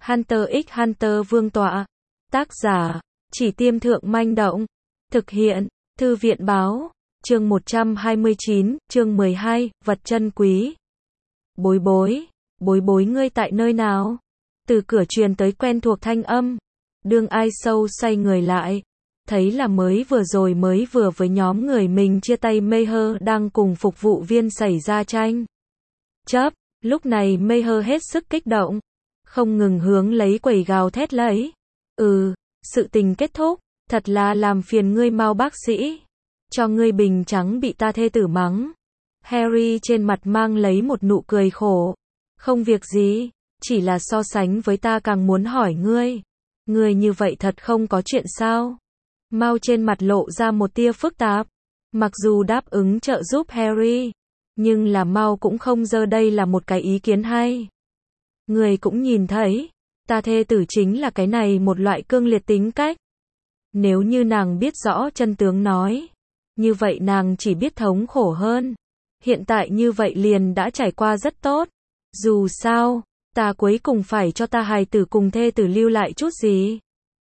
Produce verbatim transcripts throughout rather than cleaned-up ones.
Hunter x Hunter vương tọa. Tác giả, Chỉ Tiêm Thượng Manh Động. Thực hiện, Thư viện Báo. Chương một trăm hai mươi chín, chương mười hai, vật chân quý. Bối bối, bối bối ngươi tại nơi nào? Từ cửa truyền tới quen thuộc thanh âm. Đương Ai Sâu xoay người lại, thấy là mới vừa rồi mới vừa với nhóm người mình chia tay Mayher đang cùng phục vụ viên xảy ra tranh chấp. Lúc này Mayher hết sức kích động, không ngừng hướng lấy quầy gào thét lấy. Ừ, sự tình kết thúc, thật là làm phiền ngươi mau bác sĩ. Cho ngươi bình trắng bị ta thê tử mắng. Harry trên mặt mang lấy một nụ cười khổ. Không việc gì, chỉ là so sánh với ta càng muốn hỏi ngươi. Ngươi như vậy thật không có chuyện sao? Mau trên mặt lộ ra một tia phức tạp. Mặc dù đáp ứng trợ giúp Harry, nhưng là Mau cũng không dơ đây là một cái ý kiến hay. Người cũng nhìn thấy, ta thê tử chính là cái này một loại cương liệt tính cách. Nếu như nàng biết rõ chân tướng nói, như vậy nàng chỉ biết thống khổ hơn. Hiện tại như vậy liền đã trải qua rất tốt. Dù sao, ta cuối cùng phải cho ta hài tử cùng thê tử lưu lại chút gì.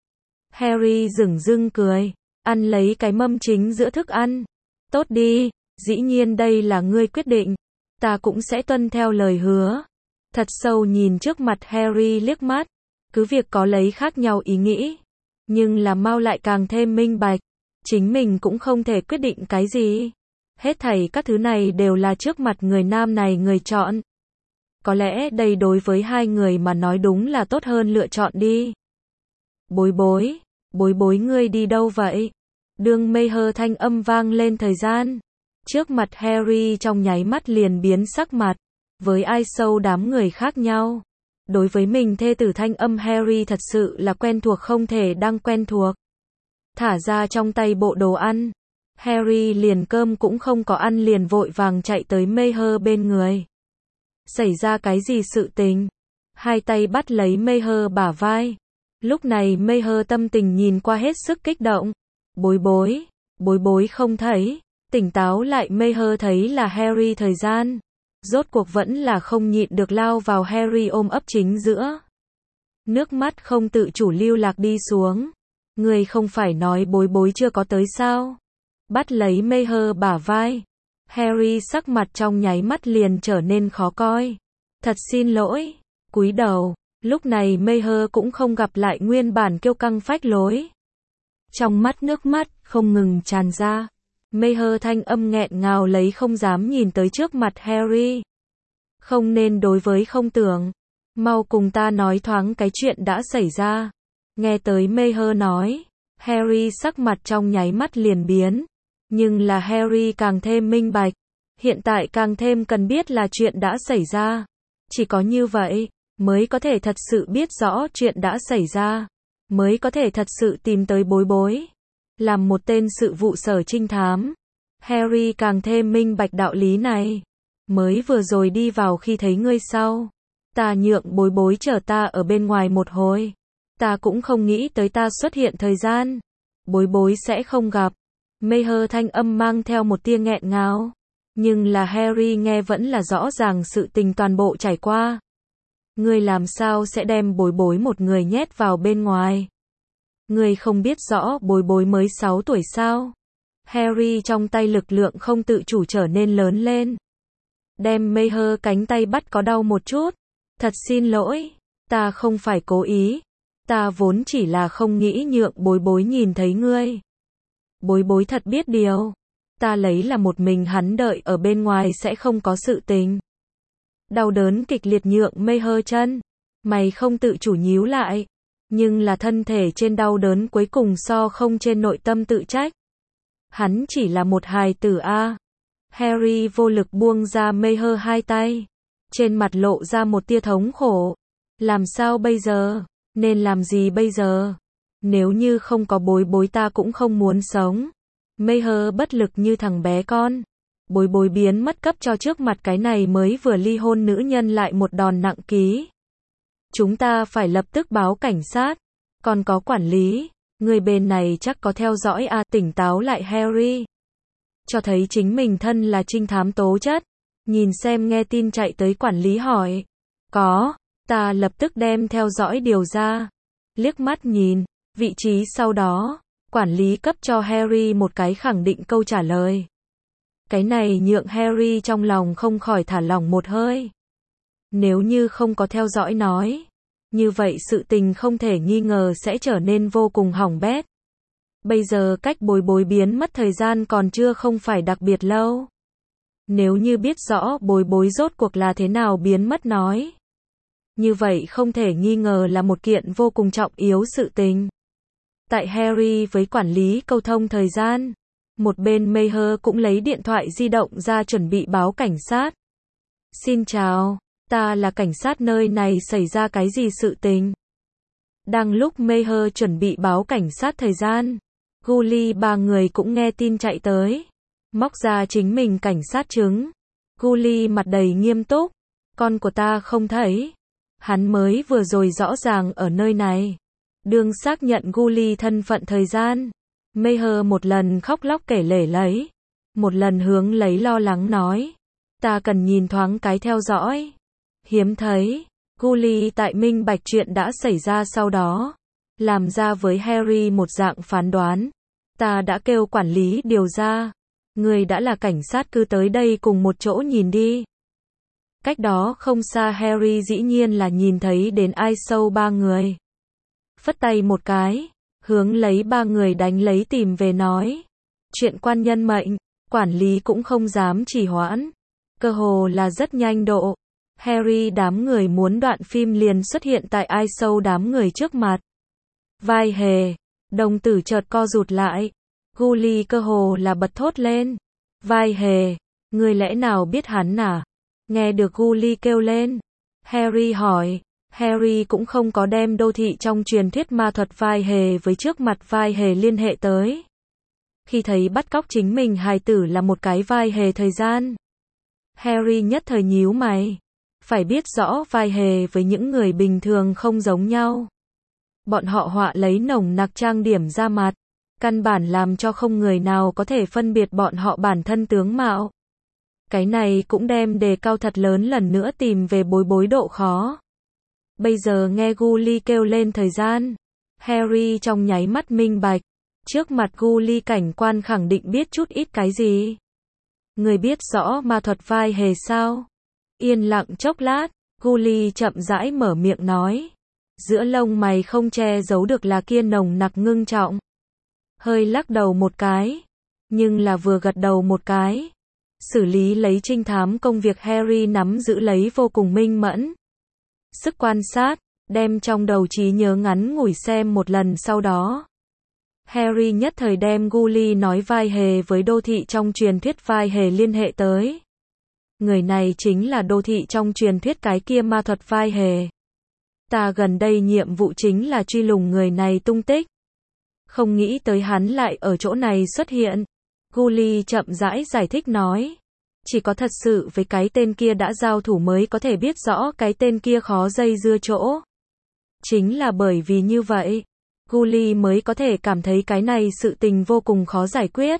Harry dửng dưng cười, ăn lấy cái mâm chính giữa thức ăn. Tốt đi, dĩ nhiên đây là ngươi quyết định, ta cũng sẽ tuân theo lời hứa. Thật sâu nhìn trước mặt Harry liếc mắt, cứ việc có lấy khác nhau ý nghĩ, nhưng là Mau lại càng thêm minh bạch, chính mình cũng không thể quyết định cái gì. Hết thảy các thứ này đều là trước mặt người nam này người chọn. Có lẽ đây đối với hai người mà nói đúng là tốt hơn lựa chọn đi. Bối bối, bối bối ngươi đi đâu vậy? Đương Mayher thanh âm vang lên thời gian, trước mặt Harry trong nháy mắt liền biến sắc mặt. Với Ai Sâu đám người khác nhau, đối với mình thê tử thanh âm Harry thật sự là quen thuộc không thể đang quen thuộc. Thả ra trong tay bộ đồ ăn, Harry liền cơm cũng không có ăn liền vội vàng chạy tới Mayher bên người. Xảy ra cái gì sự tình? Hai tay bắt lấy Mayher bả vai. Lúc này Mayher tâm tình nhìn qua hết sức kích động. Bối bối, bối bối không thấy. Tỉnh táo lại Mayher thấy là Harry thời gian. Rốt cuộc vẫn là không nhịn được lao vào Harry ôm ấp chính giữa. Nước mắt không tự chủ lưu lạc đi xuống. Người không phải nói bối bối chưa có tới sao? Bắt lấy Mayher bả vai. Harry sắc mặt trong nháy mắt liền trở nên khó coi. Thật xin lỗi. Cúi đầu. Lúc này Mayher cũng không gặp lại nguyên bản kiêu căng phách lối. Trong mắt nước mắt không ngừng tràn ra. Mayher thanh âm nghẹn ngào lấy không dám nhìn tới trước mặt Harry. Không nên đối với không tưởng. Mau cùng ta nói thoáng cái chuyện đã xảy ra. Nghe tới Mayher nói, Harry sắc mặt trong nháy mắt liền biến. Nhưng là Harry càng thêm minh bạch. Hiện tại càng thêm cần biết là chuyện đã xảy ra. Chỉ có như vậy, mới có thể thật sự biết rõ chuyện đã xảy ra. Mới có thể thật sự tìm tới bối bối. Làm một tên sự vụ sở trinh thám, Harry càng thêm minh bạch đạo lý này. Mới vừa rồi đi vào khi thấy ngươi sau, ta nhượng bối bối chờ ta ở bên ngoài một hồi. Ta cũng không nghĩ tới ta xuất hiện thời gian, bối bối sẽ không gặp. Mayher thanh âm mang theo một tia nghẹn ngào. Nhưng là Harry nghe vẫn là rõ ràng sự tình toàn bộ trải qua. Ngươi làm sao sẽ đem bối bối một người nhét vào bên ngoài? Ngươi không biết rõ bối bối mới sáu tuổi sao? Harry trong tay lực lượng không tự chủ trở nên lớn lên. Đem Mayher cánh tay bắt có đau một chút. Thật xin lỗi, ta không phải cố ý. Ta vốn chỉ là không nghĩ nhượng bối bối nhìn thấy ngươi. Bối bối thật biết điều. Ta lấy là một mình hắn đợi ở bên ngoài sẽ không có sự tình. Đau đớn kịch liệt nhượng Mayher chân. Mày không tự chủ nhíu lại. Nhưng là thân thể trên đau đớn cuối cùng so không trên nội tâm tự trách. Hắn chỉ là một hài tử a. Harry vô lực buông ra Mayher hai tay. Trên mặt lộ ra một tia thống khổ. Làm sao bây giờ? Nên làm gì bây giờ? Nếu như không có bối bối ta cũng không muốn sống. Mayher bất lực như thằng bé con. Bối bối biến mất cấp cho trước mặt cái này mới vừa ly hôn nữ nhân lại một đòn nặng ký. Chúng ta phải lập tức báo cảnh sát. Còn có quản lý, người bên này chắc có theo dõi à. Tỉnh táo lại Harry. Cho thấy chính mình thân là trinh thám tố chất. Nhìn xem nghe tin chạy tới quản lý hỏi. Có. Ta lập tức đem theo dõi điều ra. Liếc mắt nhìn, vị trí sau đó, quản lý cấp cho Harry một cái khẳng định câu trả lời. Cái này nhượng Harry trong lòng không khỏi thả lỏng một hơi. Nếu như không có theo dõi nói, như vậy sự tình không thể nghi ngờ sẽ trở nên vô cùng hỏng bét. Bây giờ cách bối bối biến mất thời gian còn chưa không phải đặc biệt lâu. Nếu như biết rõ bối bối rốt cuộc là thế nào biến mất nói, như vậy không thể nghi ngờ là một kiện vô cùng trọng yếu sự tình. Tại Harry với quản lý câu thông thời gian, một bên Mayer cũng lấy điện thoại di động ra chuẩn bị báo cảnh sát. Xin chào, ta là cảnh sát, nơi này xảy ra cái gì sự tình? Đang lúc Mayer chuẩn bị báo cảnh sát thời gian, Gully ba người cũng nghe tin chạy tới. Móc ra chính mình cảnh sát chứng. Gully mặt đầy nghiêm túc. Con của ta không thấy. Hắn mới vừa rồi rõ ràng ở nơi này. Đương xác nhận Gully thân phận thời gian, Mayer một lần khóc lóc kể lể lấy, một lần hướng lấy lo lắng nói, ta cần nhìn thoáng cái theo dõi. Hiếm thấy, Gully tại minh bạch chuyện đã xảy ra sau đó, làm ra với Harry một dạng phán đoán. Ta đã kêu quản lý điều ra, người đã là cảnh sát cứ tới đây cùng một chỗ nhìn đi. Cách đó không xa Harry dĩ nhiên là nhìn thấy đến ai sâu ba người. Phất tay một cái, hướng lấy ba người đánh lấy tìm về nói. Chuyện quan nhân mệnh, quản lý cũng không dám trì hoãn. Cơ hồ là rất nhanh độ. Harry đám người muốn đoạn phim liền xuất hiện tại ai sâu đám người trước mặt. Vai hề, đồng tử chợt co rụt lại. Gully cơ hồ là bật thốt lên. Vai hề, người lẽ nào biết hắn à? Nghe được Gully kêu lên, Harry hỏi. Harry cũng không có đem đô thị trong truyền thuyết ma thuật vai hề với trước mặt vai hề liên hệ tới. Khi thấy bắt cóc chính mình hài tử là một cái vai hề thời gian, Harry nhất thời nhíu mày. Phải biết rõ vai hề với những người bình thường không giống nhau. Bọn họ họa lấy nồng nặc trang điểm ra mặt, căn bản làm cho không người nào có thể phân biệt bọn họ bản thân tướng mạo. Cái này cũng đem đề cao thật lớn lần nữa tìm về bối bối độ khó. Bây giờ nghe Gully kêu lên thời gian, Harry trong nháy mắt minh bạch, trước mặt Gully cảnh quan khẳng định biết chút ít cái gì. Người biết rõ ma thuật vai hề sao? Yên lặng chốc lát, Gully chậm rãi mở miệng nói. Giữa lông mày không che giấu được là kia nồng nặc ngưng trọng. Hơi lắc đầu một cái, nhưng là vừa gật đầu một cái. Xử lý lấy trinh thám công việc Harry nắm giữ lấy vô cùng minh mẫn. Sức quan sát, đem trong đầu trí nhớ ngắn ngủi xem một lần sau đó. Harry nhất thời đem Gully nói vai hề với đô thị trong truyền thuyết vai hề liên hệ tới. Người này chính là đô thị trong truyền thuyết cái kia ma thuật vai hề. Ta gần đây nhiệm vụ chính là truy lùng người này tung tích. Không nghĩ tới hắn lại ở chỗ này xuất hiện. Gully chậm rãi giải thích nói. Chỉ có thật sự với cái tên kia đã giao thủ mới có thể biết rõ cái tên kia khó dây dưa chỗ. Chính là bởi vì như vậy, Gully mới có thể cảm thấy cái này sự tình vô cùng khó giải quyết.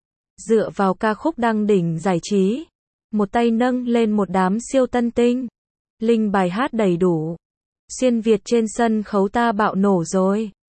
Dựa vào ca khúc đăng đỉnh giải trí, một tay nâng lên một đám siêu tân tinh, linh bài hát đầy đủ. Xuyên Việt trên sân khấu ta bạo nổ rồi.